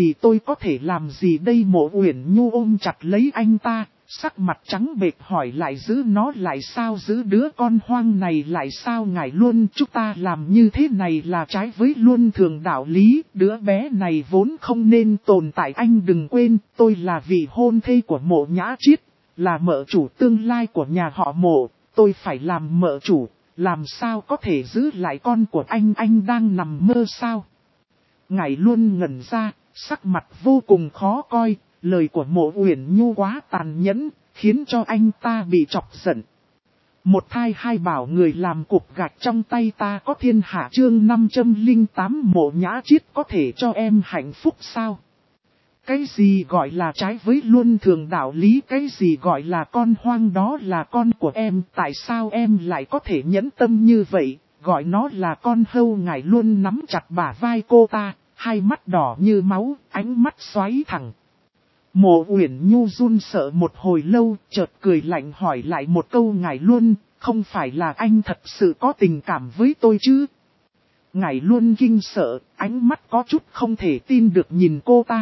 làm gì đây? Mộ Uyển Nhu ôm chặt lấy anh ta, sắc mặt trắng bệch hỏi lại giữ nó lại sao, giữ đứa con hoang này lại sao ngài Luân, chúng ta làm như thế này là trái với luân thường đạo lý, đứa bé này vốn không nên tồn tại, anh đừng quên, tôi là vị hôn thê của Mộ Nhã Triết, là mợ chủ tương lai của nhà họ Mộ, tôi phải làm mợ chủ, làm sao có thể giữ lại con của anh đang nằm mơ sao? Ngải Luân ngẩn ra, sắc mặt vô cùng khó coi, lời của Mộ Uyển Nhu quá tàn nhẫn, khiến cho anh ta bị chọc giận. Một thai hai bảo người làm cục gạch trong tay ta có thiên hạ, chương 508 Mộ Nhã Triết có thể cho em hạnh phúc sao? Cái gì gọi là trái với luân thường đạo lý, cái gì gọi là con hoang, đó là con của em, tại sao em lại có thể nhẫn tâm như vậy, gọi nó là con hâu. Ngải Luân nắm chặt bả vai cô ta, hai mắt đỏ như máu, ánh mắt xoáy thẳng. Mộ Uyển Nhu run sợ một hồi lâu, chợt cười lạnh hỏi lại một câu, Ngải Luân, không phải là anh thật sự có tình cảm với tôi chứ? Ngải Luân kinh sợ, ánh mắt có chút không thể tin được nhìn cô ta.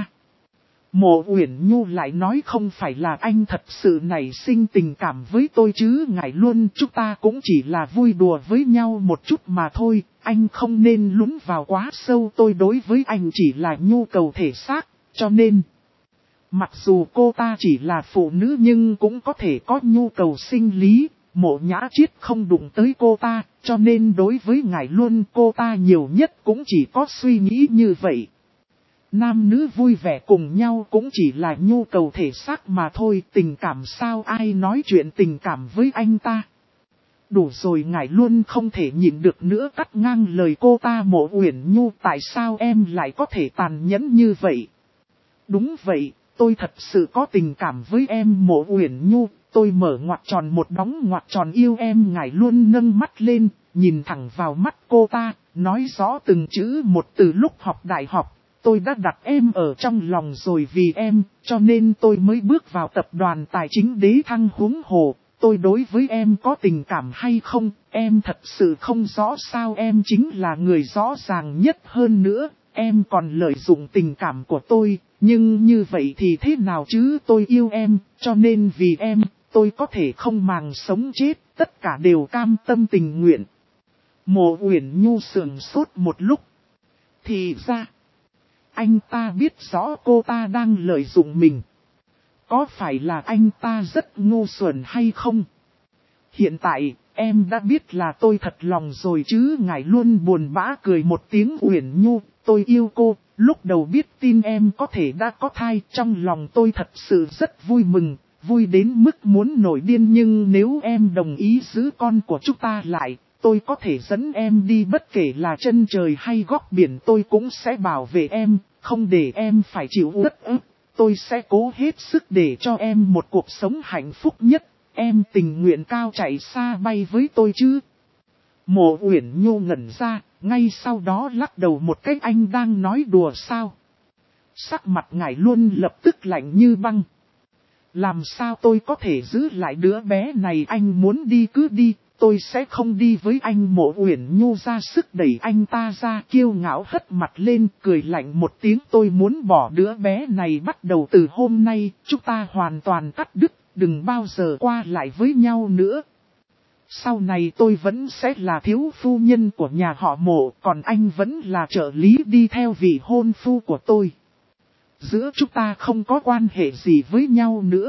Mộ Uyển Nhu lại nói không phải là anh thật sự nảy sinh tình cảm với tôi chứ Ngải Luân, chúng ta cũng chỉ là vui đùa với nhau một chút mà thôi, anh không nên lún vào quá sâu, tôi đối với anh chỉ là nhu cầu thể xác, cho nên... Mặc dù cô ta chỉ là phụ nữ nhưng cũng có thể có nhu cầu sinh lý, Mộ Nhã Triết không đụng tới cô ta, cho nên đối với Ngải Luân cô ta nhiều nhất cũng chỉ có suy nghĩ như vậy. Nam nữ vui vẻ cùng nhau cũng chỉ là nhu cầu thể xác mà thôi, tình cảm sao, ai nói chuyện tình cảm với anh ta. Đủ rồi, Ngải Luân không thể nhịn được nữa cắt ngang lời cô ta. Mộ Uyển Nhu, tại sao em lại có thể tàn nhẫn như vậy? Đúng vậy, tôi thật sự có tình cảm với em Mộ Uyển Nhu, tôi mở ngoặc tròn một đóng ngoặc tròn yêu em. Ngải Luân nâng mắt lên, nhìn thẳng vào mắt cô ta, nói rõ từng chữ một. Từ lúc học đại học, tôi đã đặt em ở trong lòng rồi, vì em, cho nên tôi mới bước vào tập đoàn tài chính Đế Thăng. Huống hồ, tôi đối với em có tình cảm hay không, em thật sự không rõ sao, em chính là người rõ ràng nhất. Hơn nữa, em còn lợi dụng tình cảm của tôi, nhưng như vậy thì thế nào chứ, tôi yêu em, cho nên vì em, tôi có thể không màng sống chết, tất cả đều cam tâm tình nguyện. Mộ Uyển Nhu sững sốt một lúc. Thì ra, anh ta biết rõ cô ta đang lợi dụng mình. Có phải là anh ta rất ngu xuẩn hay không? Hiện tại, em đã biết là tôi thật lòng rồi chứ. Ngải Luân buồn bã cười một tiếng. Uyển Nhu, tôi yêu cô, lúc đầu biết tin em có thể đã có thai, trong lòng tôi thật sự rất vui mừng, vui đến mức muốn nổi điên. Nhưng nếu em đồng ý giữ con của chúng ta lại, tôi có thể dẫn em đi bất kể là chân trời hay góc biển, tôi cũng sẽ bảo vệ em, không để em phải chịu uất ức. Tôi sẽ cố hết sức để cho em một cuộc sống hạnh phúc nhất, em tình nguyện cao chạy xa bay với tôi chứ? Mộ Uyển Nhu ngẩn ra, ngay sau đó lắc đầu một cách, anh đang nói đùa sao? Sắc mặt Ngải Luân lập tức lạnh như băng. Làm sao tôi có thể giữ lại đứa bé này, anh muốn đi cứ đi, tôi sẽ không đi với anh. Mộ Uyển Nhu ra sức đẩy anh ta ra, kiêu ngạo hất mặt lên, cười lạnh một tiếng, tôi muốn bỏ đứa bé này, bắt đầu từ hôm nay, chúng ta hoàn toàn cắt đứt, đừng bao giờ qua lại với nhau nữa. Sau này tôi vẫn sẽ là thiếu phu nhân của nhà họ Mộ, còn anh vẫn là trợ lý đi theo vị hôn phu của tôi. Giữa chúng ta không có quan hệ gì với nhau nữa.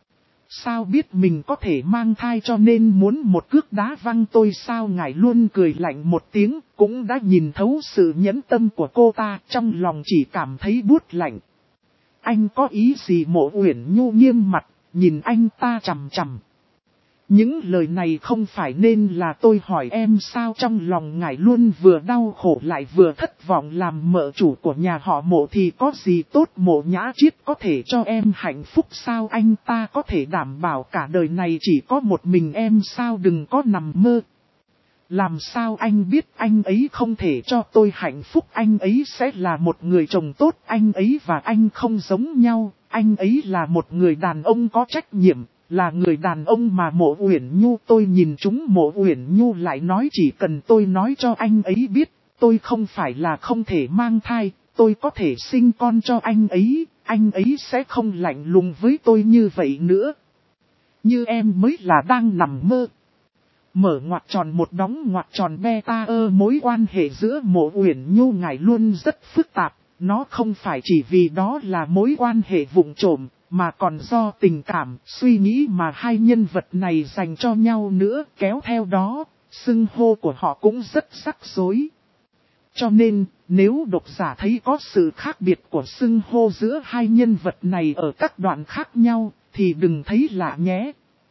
Sao biết mình có thể mang thai cho nên muốn một cước đá văng tôi sao? Ngải Luân cười lạnh một tiếng, cũng đã nhìn thấu sự nhẫn tâm của cô ta, trong lòng chỉ cảm thấy buốt lạnh. Anh có ý gì? Mộ Uyển Nhu nghiêm mặt, nhìn anh ta chằm chằm. Những lời này không phải nên là tôi hỏi em sao? Trong lòng Ngải Luân vừa đau khổ lại vừa thất vọng, làm mợ chủ của nhà họ Mộ thì có gì tốt, Mộ Nhã Triết có thể cho em hạnh phúc sao? Anh ta có thể đảm bảo cả đời này chỉ có một mình em sao? Đừng có nằm mơ. Làm sao anh biết anh ấy không thể cho tôi hạnh phúc? Anh ấy sẽ là một người chồng tốt, anh ấy và anh không giống nhau, anh ấy là một người đàn ông có trách nhiệm, là người đàn ông mà Mộ Uyển Nhu tôi nhìn chúng. Mộ Uyển Nhu lại nói chỉ cần tôi nói cho anh ấy biết, tôi không phải là không thể mang thai, tôi có thể sinh con cho anh ấy sẽ không lạnh lùng với tôi như vậy nữa. Như em mới là đang nằm mơ. Mở ngoặc tròn một đóng ngoặc tròn beta mối quan hệ giữa Mộ Uyển Nhu ngài luôn rất phức tạp, nó không phải chỉ vì đó là mối quan hệ vụng trộm, mà còn do tình cảm, suy nghĩ mà hai nhân vật này dành cho nhau nữa, kéo theo đó, xưng hô của họ cũng rất rắc rối. Cho nên, nếu độc giả thấy có sự khác biệt của xưng hô giữa hai nhân vật này ở các đoạn khác nhau, thì đừng thấy lạ nhé.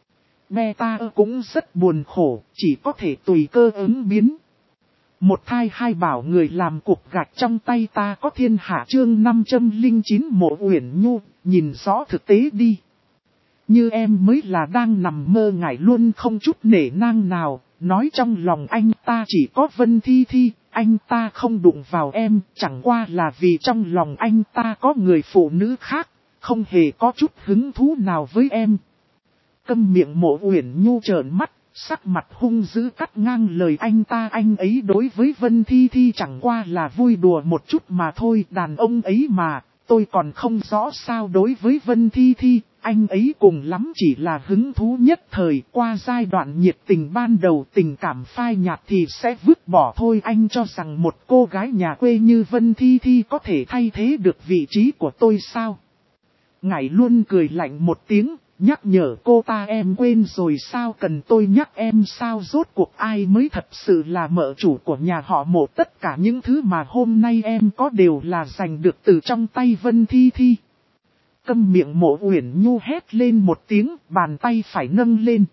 Beta cũng rất buồn khổ, chỉ có thể tùy cơ ứng biến. Một thai hai bảo người làm cục gạch trong tay ta có thiên hạ chương 509 Mộ Uyển Nhu, nhìn rõ thực tế đi. Như em mới là đang nằm mơ ngài luôn không chút nể nang nào, nói trong lòng anh ta chỉ có Vân Thi Thi, anh ta không đụng vào em, chẳng qua là vì trong lòng anh ta có người phụ nữ khác, không hề có chút hứng thú nào với em. Câm miệng Mộ Uyển Nhu trợn mắt, sắc mặt hung dữ cắt ngang lời anh ta. Anh ấy đối với Vân Thi Thi chẳng qua là vui đùa một chút mà thôi, đàn ông ấy mà, tôi còn không rõ sao đối với Vân Thi Thi, anh ấy cùng lắm chỉ là hứng thú nhất thời, qua giai đoạn nhiệt tình ban đầu tình cảm phai nhạt thì sẽ vứt bỏ thôi. Anh cho rằng một cô gái nhà quê như Vân Thi Thi có thể thay thế được vị trí của tôi sao? Ngài luôn cười lạnh một tiếng. Nhắc nhở cô ta em quên rồi sao, cần tôi nhắc em sao, rốt cuộc ai mới thật sự là mợ chủ của nhà họ Mộ. Tất cả những thứ mà hôm nay em có đều là giành được từ trong tay Vân Thi Thi. Câm miệng Mộ Uyển Nhu hét lên một tiếng, bàn tay phải nâng lên.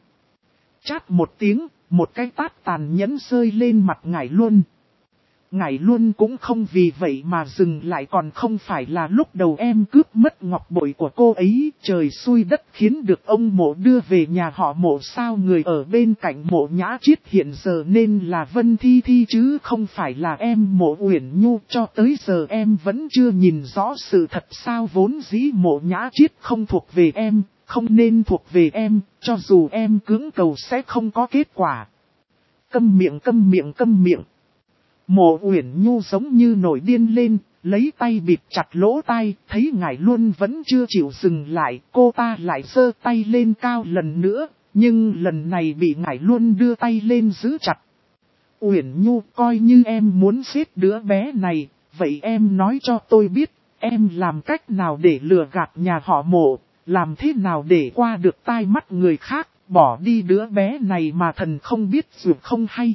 Chát một tiếng, một cái tát tàn nhẫn rơi lên mặt ngải luôn. Ngải luôn cũng không vì vậy mà dừng lại, còn không phải là lúc đầu em cướp mất ngọc bội của cô ấy, trời xui đất khiến được ông Mộ đưa về nhà họ Mộ sao. Người ở bên cạnh Mộ Nhã Chiết hiện giờ nên là Vân Thi Thi chứ không phải là em Mộ Uyển Nhu. Cho tới giờ em vẫn chưa nhìn rõ sự thật sao, vốn dĩ Mộ Nhã Chiết không thuộc về em, không nên thuộc về em, cho dù em cưỡng cầu sẽ không có kết quả. Câm miệng câm miệng câm miệng. Mộ Uyển Nhu giống như nổi điên lên, lấy tay bịt chặt lỗ tai, thấy ngải luôn vẫn chưa chịu dừng lại, cô ta lại giơ tay lên cao lần nữa, nhưng lần này bị ngải luôn đưa tay lên giữ chặt. Uyển Nhu, coi như em muốn giết đứa bé này, vậy em nói cho tôi biết, em làm cách nào để lừa gạt nhà họ Mộ, làm thế nào để qua được tai mắt người khác, bỏ đi đứa bé này mà thần không biết dù không hay.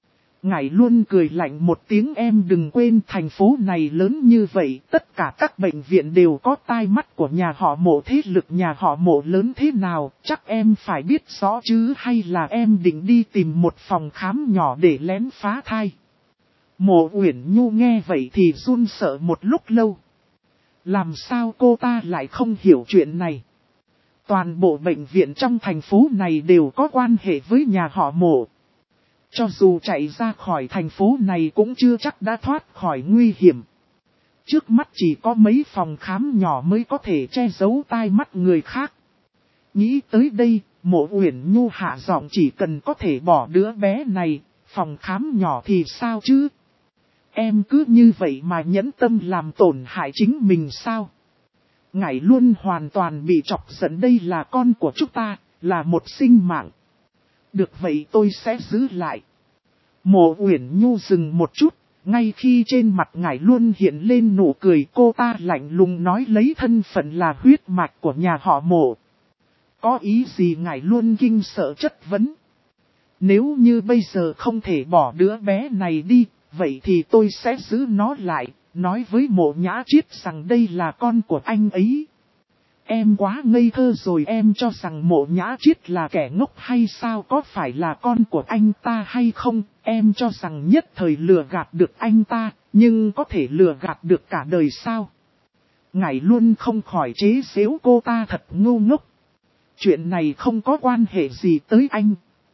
Ngải luôn cười lạnh một tiếng, em đừng quên thành phố này lớn như vậy, tất cả các bệnh viện đều có tai mắt của nhà họ Mộ, thế lực nhà họ Mộ lớn thế nào, chắc em phải biết rõ chứ, hay là em định đi tìm một phòng khám nhỏ để lén phá thai. Mộ Uyển Nhu nghe vậy thì run sợ một lúc lâu. Làm sao cô ta lại không hiểu chuyện này? Toàn bộ bệnh viện trong thành phố này đều có quan hệ với nhà họ Mộ. Cho dù chạy ra khỏi thành phố này cũng chưa chắc đã thoát khỏi nguy hiểm. Trước mắt chỉ có mấy phòng khám nhỏ mới có thể che giấu tai mắt người khác. Nghĩ tới đây, Mộ Uyển Nhu hạ giọng, chỉ cần có thể bỏ đứa bé này, phòng khám nhỏ thì sao chứ? Em cứ như vậy mà nhẫn tâm làm tổn hại chính mình sao? Ngải luôn hoàn toàn bị chọc giận, đây là con của chúng ta, là một sinh mạng. Được vậy tôi sẽ giữ lại. Mộ Uyển Nhu dừng một chút, ngay khi trên mặt ngải luôn hiện lên nụ cười, cô ta lạnh lùng nói, lấy thân phận là huyết mạch của nhà họ Mộ. Có ý gì? Ngải luôn kinh sợ chất vấn. Nếu như bây giờ không thể bỏ đứa bé này đi, vậy thì tôi sẽ giữ nó lại, nói với Mộ Nhã Chiết rằng đây là con của anh ấy. Em quá ngây thơ rồi, em cho rằng Mộ Nhã Chiết là kẻ ngốc hay sao, có phải là con của anh ta hay không, em cho rằng nhất thời lừa gạt được anh ta, nhưng có thể lừa gạt được cả đời sao? Ngải luôn không khỏi chế giễu cô ta thật ngu ngốc. Chuyện này không có quan hệ gì tới anh.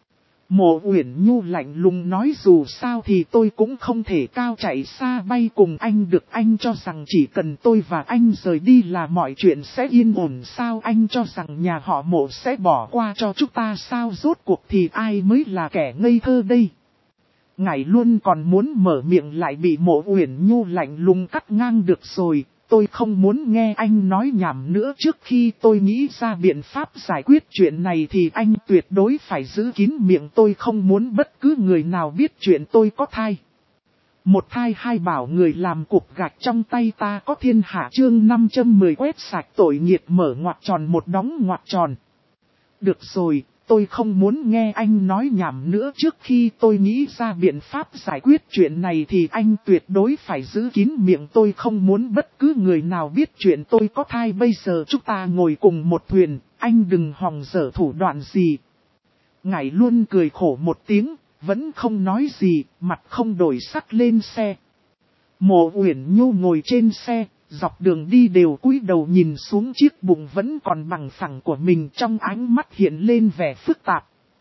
Mộ Uyển Nhu lạnh lùng nói dù sao thì tôi cũng không thể cao chạy xa bay cùng anh được. Anh cho rằng chỉ cần tôi và anh rời đi là mọi chuyện sẽ yên ổn sao? Anh cho rằng nhà họ Mộ sẽ bỏ qua cho chúng ta sao? Rốt cuộc thì ai mới là kẻ ngây thơ đây? Ngài luôn còn muốn mở miệng lại bị Mộ Uyển Nhu lạnh lùng cắt ngang. Được rồi, tôi không muốn nghe anh nói nhảm nữa. Trước khi tôi nghĩ ra biện pháp giải quyết chuyện này thì anh tuyệt đối phải giữ kín miệng. Tôi không muốn bất cứ người nào biết chuyện tôi có thai. Một thai hai bảo người làm cục gạch trong tay ta có thiên hạ. Chương 510 quét sạch tội nghiệt mở ngoặc tròn một đóng ngoặc tròn. Được rồi, tôi không muốn nghe anh nói nhảm nữa. Trước khi tôi nghĩ ra biện pháp giải quyết chuyện này thì anh tuyệt đối phải giữ kín miệng. Tôi không muốn bất cứ người nào biết chuyện tôi có thai. Bây giờ chúng ta ngồi cùng một thuyền, anh đừng hòng dở thủ đoạn gì. Ngài luôn cười khổ một tiếng, vẫn không nói gì, mặt không đổi sắc lên xe. Mộ Uyển Nhu ngồi trên xe, dọc đường đi đều cúi đầu nhìn xuống chiếc bụng vẫn còn bằng phẳng của mình, trong ánh mắt hiện lên vẻ phức tạp.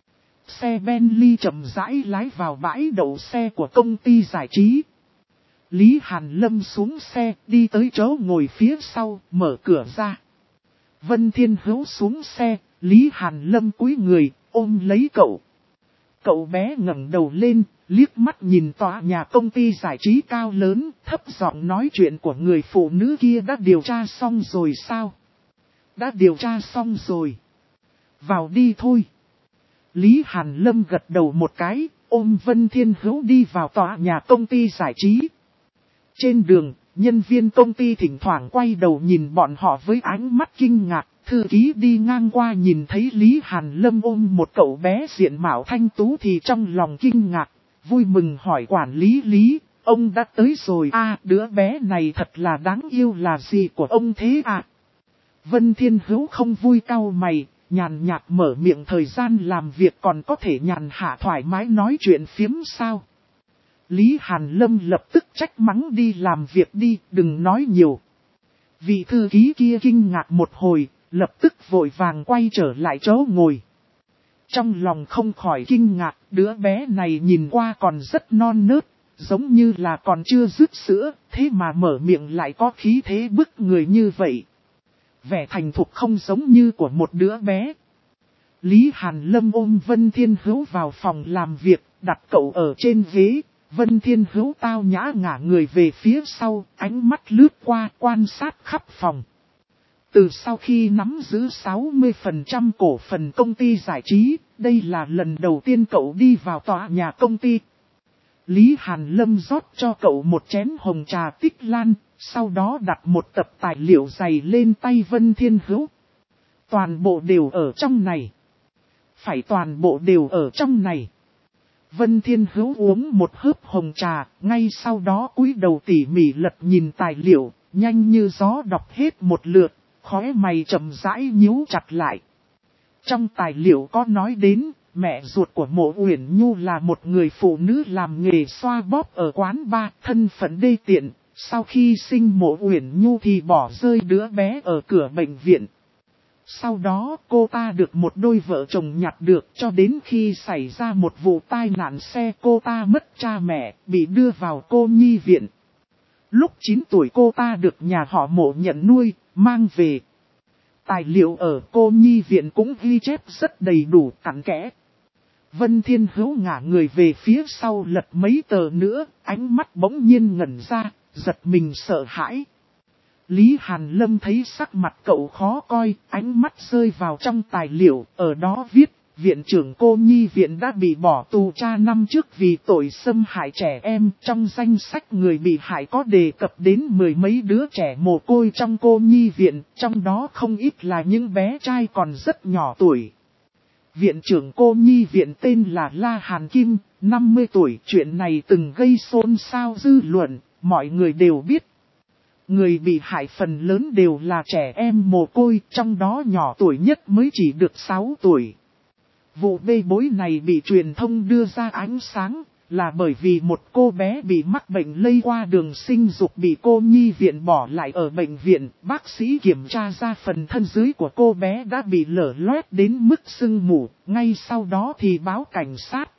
Xe Bentley chậm rãi lái vào bãi đậu xe của công ty giải trí. Lý Hàn Lâm xuống xe, đi tới chỗ ngồi phía sau, mở cửa ra. Vân Thiên Hữu xuống xe, Lý Hàn Lâm cúi người, ôm lấy cậu. Cậu bé ngẩng đầu lên, liếc mắt nhìn tòa nhà công ty giải trí cao lớn, thấp giọng nói chuyện của người phụ nữ kia đã điều tra xong rồi sao? Đã điều tra xong rồi. Vào đi thôi. Lý Hàn Lâm gật đầu một cái, ôm Vân Thiên Hữu đi vào tòa nhà công ty giải trí. Trên đường, nhân viên công ty thỉnh thoảng quay đầu nhìn bọn họ với ánh mắt kinh ngạc. Thư ký đi ngang qua nhìn thấy Lý Hàn Lâm ôm một cậu bé diện mạo thanh tú thì trong lòng kinh ngạc, vui mừng hỏi quản lý Lý, ông đã tới rồi à? Đứa bé này thật là đáng yêu, là gì của ông thế à? Vân Thiên Hữu không vui cau mày, nhàn nhạt mở miệng, thời gian làm việc còn có thể nhàn hạ thoải mái nói chuyện phiếm sao? Lý Hàn Lâm lập tức trách mắng, đi làm việc đi, đừng nói nhiều. Vị thư ký kia kinh ngạc một hồi, lập tức vội vàng quay trở lại chỗ ngồi. Trong lòng không khỏi kinh ngạc, đứa bé này nhìn qua còn rất non nớt, giống như là còn chưa dứt sữa, thế mà mở miệng lại có khí thế bức người như vậy. Vẻ thành thục không giống như của một đứa bé. Lý Hàn Lâm ôm Vân Thiên Hữu vào phòng làm việc, đặt cậu ở trên ghế. Vân Thiên Hữu tao nhã ngả người về phía sau, ánh mắt lướt qua quan sát khắp phòng. Từ sau khi nắm giữ 60% cổ phần công ty giải trí, đây là lần đầu tiên cậu đi vào tòa nhà công ty. Lý Hàn Lâm rót cho cậu một chén hồng trà Tích Lan, sau đó đặt một tập tài liệu dày lên tay Vân Thiên Hữu. Toàn bộ đều ở trong này. Phải toàn bộ đều ở trong này. Vân Thiên Hữu uống một hớp hồng trà, ngay sau đó cúi đầu tỉ mỉ lật nhìn tài liệu, nhanh như gió đọc hết một lượt, khóe mày chậm rãi nhíu chặt lại. Trong tài liệu có nói đến, mẹ ruột của Mộ Uyển Nhu là một người phụ nữ làm nghề xoa bóp ở quán bar, thân phận đê tiện. Sau khi sinh Mộ Uyển Nhu thì bỏ rơi đứa bé ở cửa bệnh viện. Sau đó cô ta được một đôi vợ chồng nhặt được, cho đến khi xảy ra một vụ tai nạn xe cô ta mất cha mẹ, bị đưa vào cô nhi viện. Lúc 9 tuổi cô ta được nhà họ Mộ nhận nuôi, mang về. Tài liệu ở cô nhi viện cũng ghi chép rất đầy đủ cặn kẽ. Vân Thiên Hữu ngả người về phía sau lật mấy tờ nữa, ánh mắt bỗng nhiên ngẩn ra, giật mình sợ hãi. Lý Hàn Lâm thấy sắc mặt cậu khó coi, ánh mắt rơi vào trong tài liệu, ở đó viết, viện trưởng cô nhi viện đã bị bỏ tù tra năm trước vì tội xâm hại trẻ em. Trong danh sách người bị hại có đề cập đến 10 mấy đứa trẻ mồ côi trong cô nhi viện, trong đó không ít là những bé trai còn rất nhỏ tuổi. Viện trưởng cô nhi viện tên là La Hàn Kim, 50 tuổi, chuyện này từng gây xôn xao dư luận, mọi người đều biết. Người bị hại phần lớn đều là trẻ em mồ côi, trong đó nhỏ tuổi nhất mới chỉ được 6 tuổi. Vụ bê bối này bị truyền thông đưa ra ánh sáng, Là bởi vì một cô bé bị mắc bệnh lây qua đường sinh dục bị cô nhi viện bỏ lại ở bệnh viện. Bác sĩ kiểm tra ra phần thân dưới của cô bé đã bị lở loét đến mức sưng mủ, ngay sau đó thì báo cảnh sát.